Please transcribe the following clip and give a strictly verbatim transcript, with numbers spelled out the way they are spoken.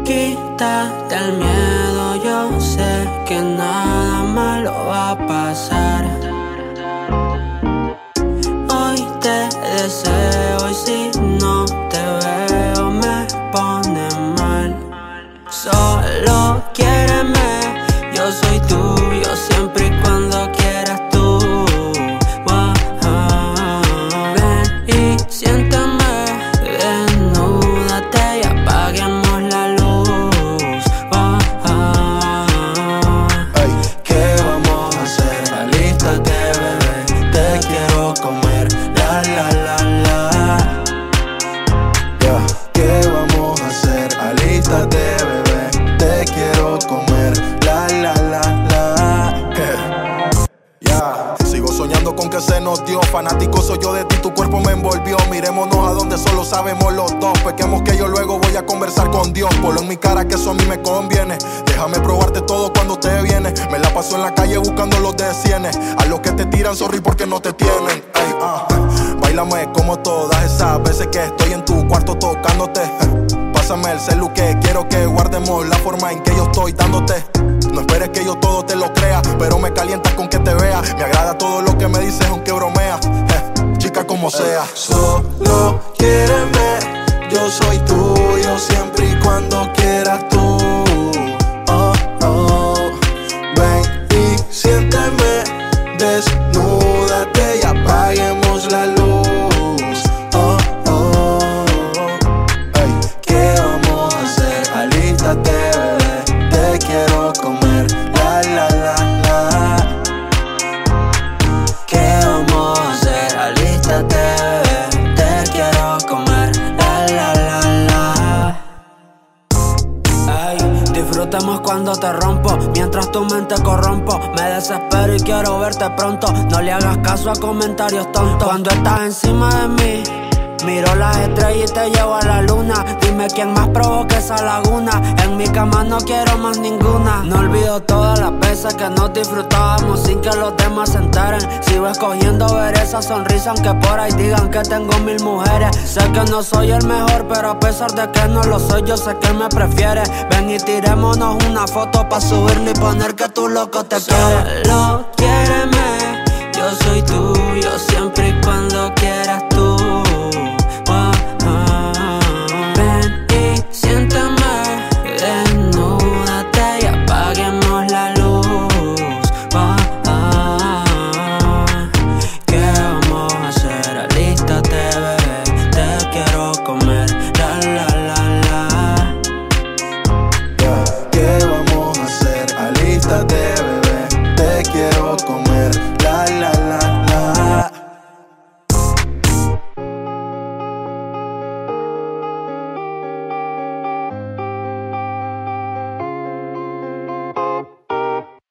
Quítate el miedo, yo sé que nada malo va a pasar. Hoy te deseo y si no te veo me pone mal. Solo quiéreme, yo soy tuyo siempre y cuando quieras tú. Oh, oh. Ven y siénteme, desnúdate y apaguemos la luz. Oh, oh. Ay, ¿qué vamos a hacer? Alístate, bebé, te quiero comer. La, la, la, la. Yeah. ¿Qué vamos a hacer? Alístate, bebé, te quiero comer. La, la, la, la. Yeah. Yeah. Sigo soñando con que se nos dio. Fanático soy yo de ti, tu cuerpo me envolvió. Mirémonos a donde solo sabemos los dos. Pequemos que yo luego voy a conversar con Dios. Ponlo en mi cara que eso a mí me conviene. Déjame probarte todo cuando te viene. Me la paso en la calle buscando los de cienes. A los que te tiran, sorry porque no te tienen. Ay, uh. Báilame como todas esas veces que estoy en tu cuarto tocándote. Pásame el celu que quiero que guardemos la forma en que yo estoy dándote. No esperes que yo todo te lo crea, pero me calientas con que te vea. Me agrada todo lo que me dices aunque bromeas. Eh, chica como sea. Solo quiéreme, yo soy tuyo siempre y cuando quieras tú. Oh, oh. Ven y siénteme, desnúdate y apaguemos la luz. Oh, oh. Ay, ¿qué vamos a hacer? Alístate, bebé, te quiero comer. La, la, la, la. ¿Qué vamos a hacer? Alístate, bebé, te quiero comer. La, la, la, la. Ay, disfrutemos cuando te rompo, mientras tu mente corrompo. Me desespero y quiero verte pronto. No le hagas caso a comentarios tontos. Cuando estás encima de mí, miro las estrellas y te llevo a la luna. Dime quién más provoca esa laguna. En mi cama no quiero más ninguna. No olvido todas las veces que nos disfrutábamos sin que los demás se enteren. Sigo escogiendo ver esa sonrisa aunque por ahí digan que tengo mil mujeres. Sé que no soy el mejor, pero a pesar de que no lo soy, yo sé que él me prefiere. Ven y tirémonos una foto pa' subirle y poner que tú loco te quieres. Solo quiéreme, yo soy tuyo siempre y cuando quieras.